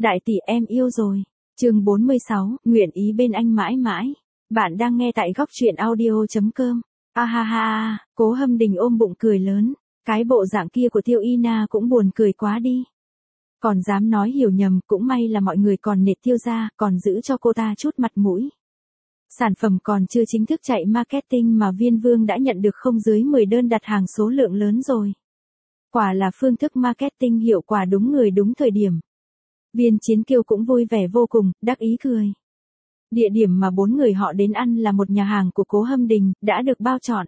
Đại tỷ em yêu rồi. Chương 46, nguyện ý bên anh mãi mãi. Bạn đang nghe tại góc truyện audio.com. A ha ha, Cố Hâm Đình ôm bụng cười lớn. Cái bộ dạng kia của Tiêu Y Na cũng buồn cười quá đi. Còn dám nói hiểu nhầm, cũng may là mọi người còn nể Tiêu gia, còn giữ cho cô ta chút mặt mũi. Sản phẩm còn chưa chính thức chạy marketing mà Viên Vương đã nhận được không dưới 10 đơn đặt hàng số lượng lớn rồi. Quả là phương thức marketing hiệu quả đúng người đúng thời điểm. Viên Chiến Kiêu cũng vui vẻ vô cùng, đắc ý cười. Địa điểm mà 4 người họ đến ăn là một nhà hàng của Cố Hâm Đình, đã được bao chọn.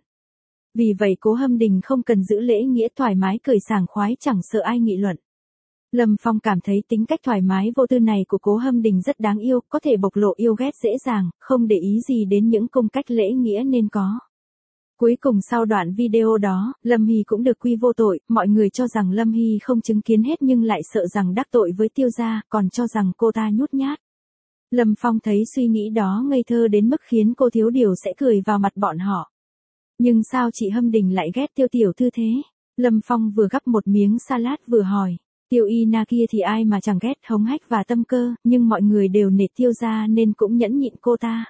Vì vậy Cố Hâm Đình không cần giữ lễ nghĩa, thoải mái cười sảng khoái, chẳng sợ ai nghị luận. Lâm Phong cảm thấy tính cách thoải mái vô tư này của Cố Hâm Đình rất đáng yêu, có thể bộc lộ yêu ghét dễ dàng, không để ý gì đến những cung cách lễ nghĩa nên có. Cuối cùng sau đoạn video đó, Lâm Hy cũng được quy vô tội, mọi người cho rằng Lâm Hy không chứng kiến hết nhưng lại sợ rằng đắc tội với Tiêu gia, còn cho rằng cô ta nhút nhát. Lâm Phong thấy suy nghĩ đó ngây thơ đến mức khiến cô thiếu điều sẽ cười vào mặt bọn họ. Nhưng sao chị Hâm Đình lại ghét Tiêu tiểu thư thế? Lâm Phong vừa gắp một miếng salad vừa hỏi. Tiêu Y Na kia thì ai mà chẳng ghét, hống hách và tâm cơ, nhưng mọi người đều nể Tiêu gia nên cũng nhẫn nhịn cô ta.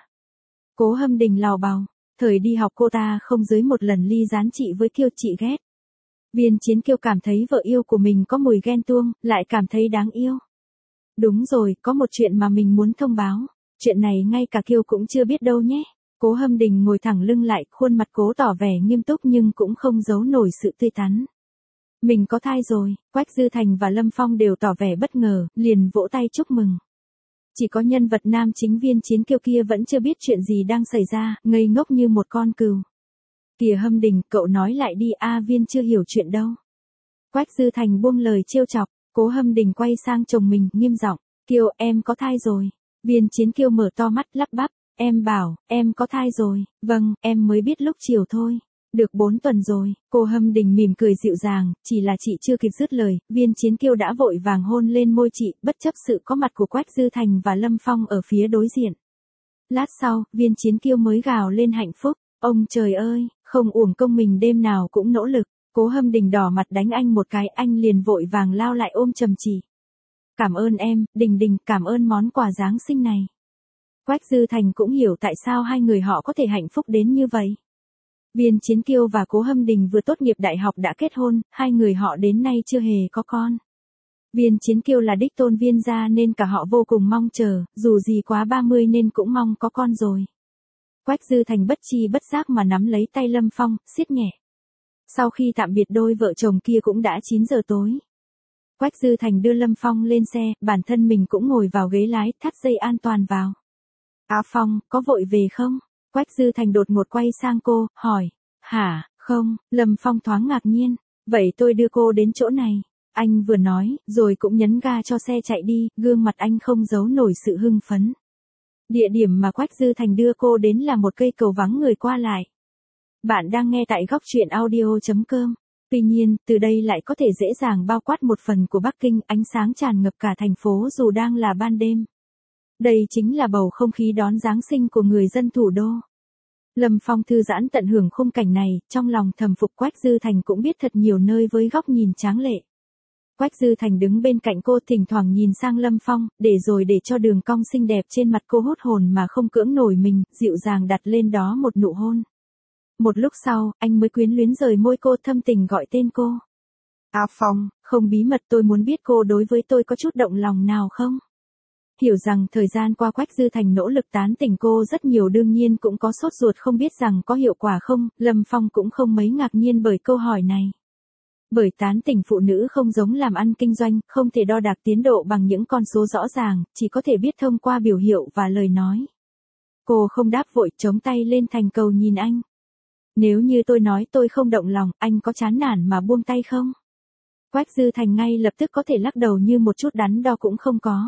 Cố Hâm Đình lào bào. Thời đi học cô ta không dưới một lần ly gián chị với Kiêu, chị ghét. Viên Chiến Kiêu cảm thấy vợ yêu của mình có mùi ghen tuông, lại cảm thấy đáng yêu. Đúng rồi, có một chuyện mà mình muốn thông báo. Chuyện này ngay cả Kiêu cũng chưa biết đâu nhé. Cố Hâm Đình ngồi thẳng lưng lại, khuôn mặt cố tỏ vẻ nghiêm túc nhưng cũng không giấu nổi sự tươi tắn. Mình có thai rồi. Quách Dư Thành và Lâm Phong đều tỏ vẻ bất ngờ, liền vỗ tay chúc mừng. Chỉ có nhân vật nam chính Viên Chiến Kiêu kia vẫn chưa biết chuyện gì đang xảy ra, ngây ngốc như một con cừu. Kìa Hâm Đình, cậu nói lại đi, Viên chưa hiểu chuyện đâu. Quách Dư Thành buông lời trêu chọc. Cố Hâm Đình quay sang chồng mình, nghiêm giọng, Kiêu, em có thai rồi. Viên Chiến Kiêu mở to mắt lắp bắp, em bảo, em có thai rồi, vâng, em mới biết lúc chiều thôi. Được 4 tuần rồi. Cô Hâm Đình mỉm cười dịu dàng, chỉ là chị chưa kịp dứt lời, Viên Chiến Kiêu đã vội vàng hôn lên môi chị, bất chấp sự có mặt của Quách Dư Thành và Lâm Phong ở phía đối diện. Lát sau, Viên Chiến Kiêu mới gào lên hạnh phúc, ông trời ơi, không uổng công mình đêm nào cũng nỗ lực. Cố Hâm Đình đỏ mặt đánh anh một cái, anh liền vội vàng lao lại ôm chầm chị. Cảm ơn em, Đình Đình, cảm ơn món quà Giáng sinh này. Quách Dư Thành cũng hiểu tại sao hai người họ có thể hạnh phúc đến như vậy. Viên Chiến Kiêu và Cố Hâm Đình vừa tốt nghiệp đại học đã kết hôn, hai người họ đến nay chưa hề có con. Viên Chiến Kiêu là đích tôn Viên gia nên cả họ vô cùng mong chờ, dù gì quá 30 nên cũng mong có con rồi. Quách Dư Thành bất chi bất giác mà nắm lấy tay Lâm Phong, siết nhẹ. Sau khi tạm biệt đôi vợ chồng kia cũng đã 9 giờ tối. Quách Dư Thành đưa Lâm Phong lên xe, bản thân mình cũng ngồi vào ghế lái, thắt dây an toàn vào. Phong, có vội về không? Quách Dư Thành đột ngột quay sang cô, hỏi. Hả, không, Lâm Phong thoáng ngạc nhiên. Vậy tôi đưa cô đến chỗ này. Anh vừa nói, rồi cũng nhấn ga cho xe chạy đi, gương mặt anh không giấu nổi sự hưng phấn. Địa điểm mà Quách Dư Thành đưa cô đến là một cây cầu vắng người qua lại. Bạn đang nghe tại góc truyện audio.com. Tuy nhiên, từ đây lại có thể dễ dàng bao quát một phần của Bắc Kinh, ánh sáng tràn ngập cả thành phố dù đang là ban đêm. Đây chính là bầu không khí đón Giáng sinh của người dân thủ đô. Lâm Phong thư giãn tận hưởng khung cảnh này, trong lòng thầm phục Quách Dư Thành cũng biết thật nhiều nơi với góc nhìn tráng lệ. Quách Dư Thành đứng bên cạnh cô, thỉnh thoảng nhìn sang Lâm Phong, để cho đường cong xinh đẹp trên mặt cô hút hồn mà không cưỡng nổi mình, dịu dàng đặt lên đó một nụ hôn. Một lúc sau, anh mới quyến luyến rời môi cô, thâm tình gọi tên cô. Phong, không bí mật tôi muốn biết cô đối với tôi có chút động lòng nào không? Hiểu rằng thời gian qua Quách Dư Thành nỗ lực tán tỉnh cô rất nhiều, đương nhiên cũng có sốt ruột không biết rằng có hiệu quả không, Lâm Phong cũng không mấy ngạc nhiên bởi câu hỏi này. Bởi tán tỉnh phụ nữ không giống làm ăn kinh doanh, không thể đo đạc tiến độ bằng những con số rõ ràng, chỉ có thể biết thông qua biểu hiệu và lời nói. Cô không đáp vội, chống tay lên thành cầu nhìn anh. Nếu như tôi nói tôi không động lòng, anh có chán nản mà buông tay không? Quách Dư Thành ngay lập tức có thể lắc đầu như một chút đắn đo cũng không có.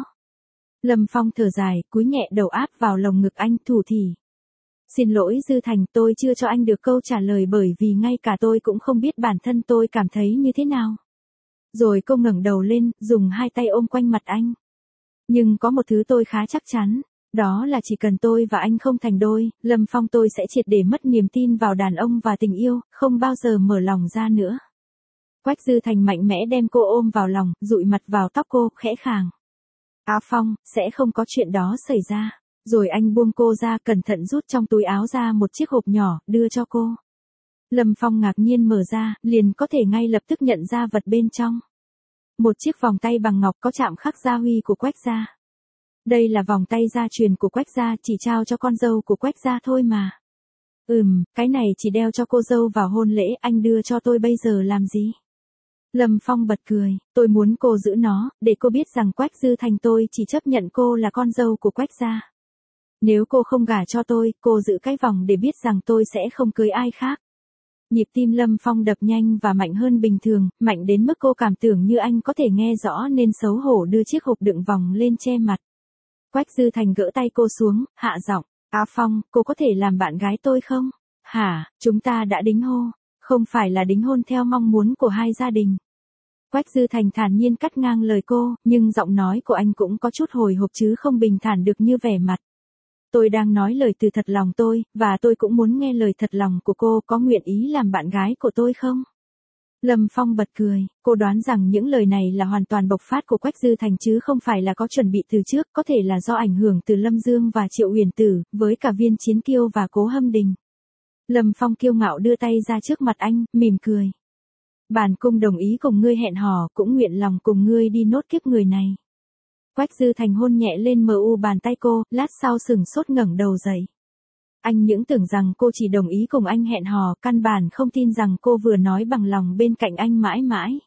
Lâm Phong thở dài, cúi nhẹ đầu áp vào lồng ngực anh, thủ thỉ. Xin lỗi Dư Thành, tôi chưa cho anh được câu trả lời bởi vì ngay cả tôi cũng không biết bản thân tôi cảm thấy như thế nào. Rồi cô ngẩng đầu lên, dùng hai tay ôm quanh mặt anh. Nhưng có một thứ tôi khá chắc chắn. Đó là chỉ cần tôi và anh không thành đôi, Lâm Phong, tôi sẽ triệt để mất niềm tin vào đàn ông và tình yêu, không bao giờ mở lòng ra nữa. Quách Dư Thành mạnh mẽ đem cô ôm vào lòng, dụi mặt vào tóc cô, khẽ khàng. A Phong, sẽ không có chuyện đó xảy ra. Rồi anh buông cô ra, cẩn thận rút trong túi áo ra một chiếc hộp nhỏ, đưa cho cô. Lâm Phong ngạc nhiên mở ra, liền có thể ngay lập tức nhận ra vật bên trong. Một chiếc vòng tay bằng ngọc có chạm khắc gia huy của Quách gia. Đây là vòng tay gia truyền của Quách gia, chỉ trao cho con dâu của Quách gia thôi mà. Cái này chỉ đeo cho cô dâu vào hôn lễ, anh đưa cho tôi bây giờ làm gì? Lâm Phong bật cười, tôi muốn cô giữ nó, để cô biết rằng Quách Dư Thành tôi chỉ chấp nhận cô là con dâu của Quách gia. Nếu cô không gả cho tôi, cô giữ cái vòng để biết rằng tôi sẽ không cưới ai khác. Nhịp tim Lâm Phong đập nhanh và mạnh hơn bình thường, mạnh đến mức cô cảm tưởng như anh có thể nghe rõ nên xấu hổ đưa chiếc hộp đựng vòng lên che mặt. Quách Dư Thành gỡ tay cô xuống, hạ giọng, A Phong, cô có thể làm bạn gái tôi không? Hả, chúng ta đã đính hôn, không phải là đính hôn theo mong muốn của hai gia đình. Quách Dư Thành thản nhiên cắt ngang lời cô, nhưng giọng nói của anh cũng có chút hồi hộp chứ không bình thản được như vẻ mặt. Tôi đang nói lời từ thật lòng tôi, và tôi cũng muốn nghe lời thật lòng của cô, có nguyện ý làm bạn gái của tôi không? Lâm Phong bật cười, cô đoán rằng những lời này là hoàn toàn bộc phát của Quách Dư Thành chứ không phải là có chuẩn bị từ trước, có thể là do ảnh hưởng từ Lâm Dương và Triệu Huyền Tử, với cả Viên Chiến Kiêu và Cố Hâm Đình. Lâm Phong kiêu ngạo đưa tay ra trước mặt anh, mỉm cười. Bản cung đồng ý cùng ngươi hẹn hò, cũng nguyện lòng cùng ngươi đi nốt kiếp người này. Quách Dư Thành hôn nhẹ lên mu bàn tay cô, lát sau sừng sốt ngẩng đầu dậy. Anh những tưởng rằng cô chỉ đồng ý cùng anh hẹn hò, căn bản không tin rằng cô vừa nói bằng lòng bên cạnh anh mãi mãi.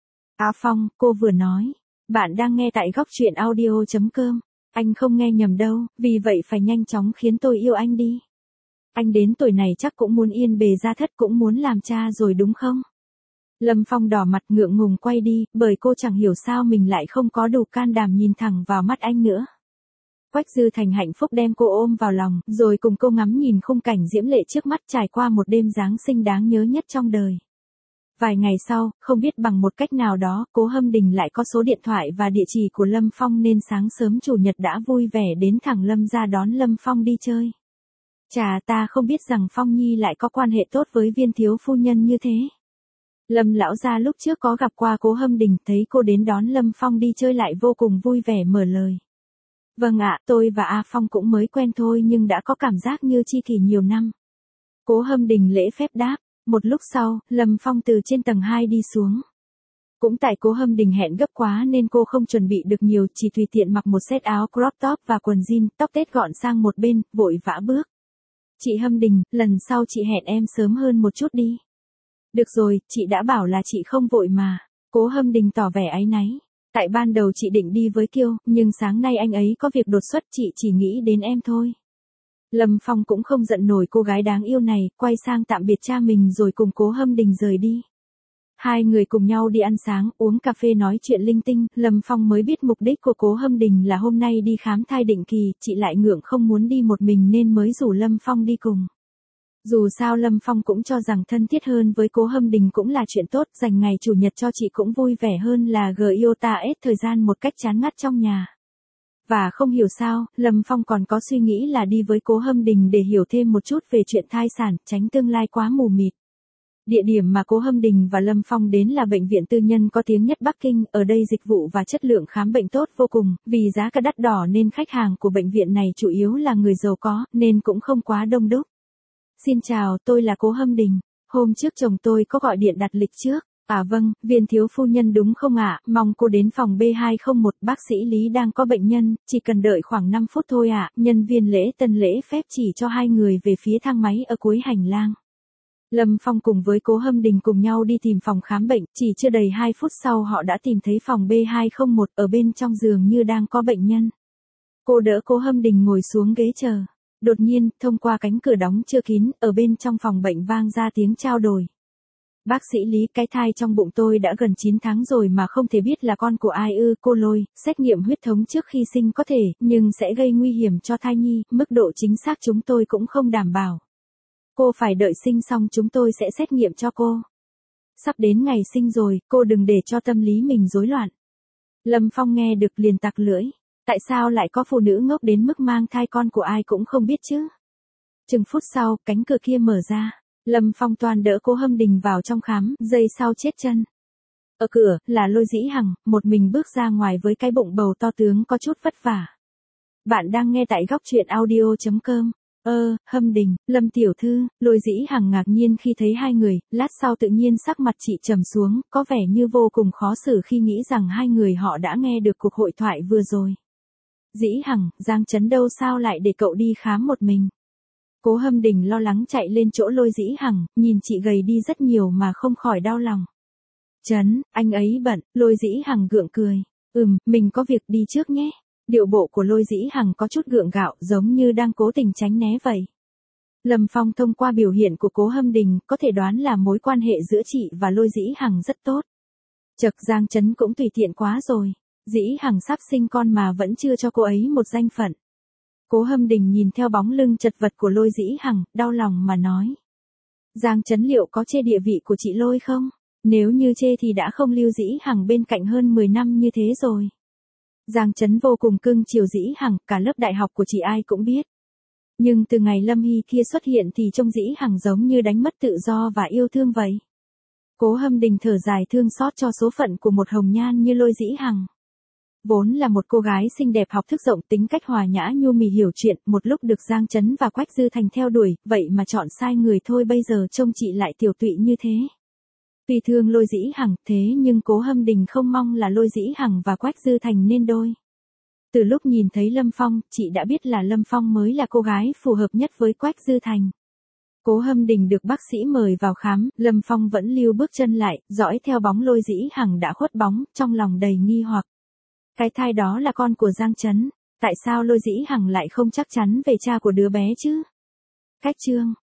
A Phong, cô vừa nói. Bạn đang nghe tại góc truyện audio.com. Anh không nghe nhầm đâu, vì vậy phải nhanh chóng khiến tôi yêu anh đi. Anh đến tuổi này chắc cũng muốn yên bề gia thất, cũng muốn làm cha rồi đúng không? Lâm Phong đỏ mặt ngượng ngùng quay đi, bởi cô chẳng hiểu sao mình lại không có đủ can đảm nhìn thẳng vào mắt anh nữa. Quách Dư Thành hạnh phúc đem cô ôm vào lòng, rồi cùng cô ngắm nhìn khung cảnh diễm lệ trước mắt, trải qua một đêm Giáng sinh đáng nhớ nhất trong đời. Vài ngày sau, không biết bằng một cách nào đó, Cố Hâm Đình lại có số điện thoại và địa chỉ của Lâm Phong nên sáng sớm chủ nhật đã vui vẻ đến thẳng Lâm ra đón Lâm Phong đi chơi. Chà, ta không biết rằng Phong Nhi lại có quan hệ tốt với Viên thiếu phu nhân như thế. Lâm lão gia lúc trước có gặp qua Cố Hâm Đình, thấy cô đến đón Lâm Phong đi chơi lại vô cùng vui vẻ mở lời. Vâng ạ, tôi và A Phong cũng mới quen thôi nhưng đã có cảm giác như tri kỷ nhiều năm. Cố Hâm Đình lễ phép đáp. Một lúc sau, Lâm Phong từ trên tầng 2 đi xuống. Cũng tại Cố Hâm Đình hẹn gấp quá nên cô không chuẩn bị được nhiều, chỉ tùy tiện mặc một set áo crop top và quần jean, tóc tết gọn sang một bên, vội vã bước. Chị Hâm Đình, lần sau chị hẹn em sớm hơn một chút đi. Được rồi, chị đã bảo là chị không vội mà. Cố Hâm Đình tỏ vẻ áy náy. Tại ban đầu chị định đi với Kiêu, nhưng sáng nay anh ấy có việc đột xuất, chị chỉ nghĩ đến em thôi. Lâm Phong cũng không giận nổi cô gái đáng yêu này, quay sang tạm biệt cha mình rồi cùng Cố Hâm Đình rời đi. Hai người cùng nhau đi ăn sáng, uống cà phê nói chuyện linh tinh, Lâm Phong mới biết mục đích của Cố Hâm Đình là hôm nay đi khám thai định kỳ, chị lại ngượng không muốn đi một mình nên mới rủ Lâm Phong đi cùng. Dù sao Lâm Phong cũng cho rằng thân thiết hơn với Cố Hâm Đình cũng là chuyện tốt, dành ngày chủ nhật cho chị cũng vui vẻ hơn là GIOTA hết thời gian một cách chán ngắt trong nhà. Và không hiểu sao, Lâm Phong còn có suy nghĩ là đi với Cố Hâm Đình để hiểu thêm một chút về chuyện thai sản, tránh tương lai quá mù mịt. Địa điểm mà Cố Hâm Đình và Lâm Phong đến là bệnh viện tư nhân có tiếng nhất Bắc Kinh, ở đây dịch vụ và chất lượng khám bệnh tốt vô cùng, vì giá cả đắt đỏ nên khách hàng của bệnh viện này chủ yếu là người giàu có, nên cũng không quá đông đúc. Xin chào, tôi là Cố Hâm Đình. Hôm trước chồng tôi có gọi điện đặt lịch trước. À vâng, Viên thiếu phu nhân đúng không ạ? Mong cô đến phòng B201, bác sĩ Lý đang có bệnh nhân, chỉ cần đợi khoảng 5 phút thôi ạ. Nhân viên lễ tân lễ phép chỉ cho hai người về phía thang máy ở cuối hành lang. Lâm Phong cùng với Cố Hâm Đình cùng nhau đi tìm phòng khám bệnh, chỉ chưa đầy 2 phút sau họ đã tìm thấy phòng B201, ở bên trong giường như đang có bệnh nhân. Cô đỡ Cố Hâm Đình ngồi xuống ghế chờ. Đột nhiên, thông qua cánh cửa đóng chưa kín, ở bên trong phòng bệnh vang ra tiếng trao đổi. Bác sĩ Lý, cái thai trong bụng tôi đã gần 9 tháng rồi mà không thể biết là con của ai ư? Cô Lôi, xét nghiệm huyết thống trước khi sinh có thể, nhưng sẽ gây nguy hiểm cho thai nhi, mức độ chính xác chúng tôi cũng không đảm bảo. Cô phải đợi sinh xong chúng tôi sẽ xét nghiệm cho cô. Sắp đến ngày sinh rồi, cô đừng để cho tâm lý mình rối loạn. Lâm Phong nghe được liền tặc lưỡi. Tại sao lại có phụ nữ ngốc đến mức mang thai con của ai cũng không biết chứ? Chừng phút sau, cánh cửa kia mở ra. Lâm Phong toàn đỡ Cố Hâm Đình vào trong khám, giây sau chết chân. Ở cửa, là Lôi Dĩ Hằng, một mình bước ra ngoài với cái bụng bầu to tướng có chút vất vả. Bạn đang nghe tại góc truyện audio.com. Hâm Đình, Lâm tiểu thư, Lôi Dĩ Hằng ngạc nhiên khi thấy hai người, lát sau tự nhiên sắc mặt chị trầm xuống, có vẻ như vô cùng khó xử khi nghĩ rằng hai người họ đã nghe được cuộc hội thoại vừa rồi. Dĩ Hằng, Giang Chấn đâu, sao lại để cậu đi khám một mình? Cố Hâm Đình lo lắng chạy lên chỗ Lôi Dĩ Hằng, nhìn chị gầy đi rất nhiều mà không khỏi đau lòng. Chấn, anh ấy bận. Lôi Dĩ Hằng gượng cười. Mình có việc đi trước nhé. Điệu bộ của Lôi Dĩ Hằng có chút gượng gạo, giống như đang cố tình tránh né vậy. Lâm Phong thông qua biểu hiện của Cố Hâm Đình, có thể đoán là mối quan hệ giữa chị và Lôi Dĩ Hằng rất tốt. Chật, Giang Chấn cũng tùy tiện quá rồi. Dĩ Hằng sắp sinh con mà vẫn chưa cho cô ấy một danh phận. Cố Hâm Đình nhìn theo bóng lưng chật vật của Lôi Dĩ Hằng, đau lòng mà nói. Giang Chấn liệu có chê địa vị của chị Lôi không? Nếu như chê thì đã không lưu Dĩ Hằng bên cạnh hơn 10 năm như thế rồi. Giang Chấn vô cùng cưng chiều Dĩ Hằng, cả lớp đại học của chị ai cũng biết. Nhưng từ ngày Lâm Hy kia xuất hiện thì trông Dĩ Hằng giống như đánh mất tự do và yêu thương vậy. Cố Hâm Đình thở dài thương xót cho số phận của một hồng nhan như Lôi Dĩ Hằng. Vốn là một cô gái xinh đẹp, học thức rộng, tính cách hòa nhã nhu mì, hiểu chuyện, một lúc được Giang Chấn và Quách Dư Thành theo đuổi, vậy mà chọn sai người thôi, bây giờ trông chị lại tiểu tụy như thế. Tuy thương Lôi Dĩ Hằng, thế nhưng Cố Hâm Đình không mong là Lôi Dĩ Hằng và Quách Dư Thành nên đôi. Từ lúc nhìn thấy Lâm Phong, chị đã biết là Lâm Phong mới là cô gái phù hợp nhất với Quách Dư Thành. Cố Hâm Đình được bác sĩ mời vào khám, Lâm Phong vẫn lưu bước chân lại, dõi theo bóng Lôi Dĩ Hằng đã khuất bóng, trong lòng đầy nghi hoặc. Cái thai đó là con của Giang Chấn, tại sao Lôi Dĩ Hằng lại không chắc chắn về cha của đứa bé chứ? Cách chương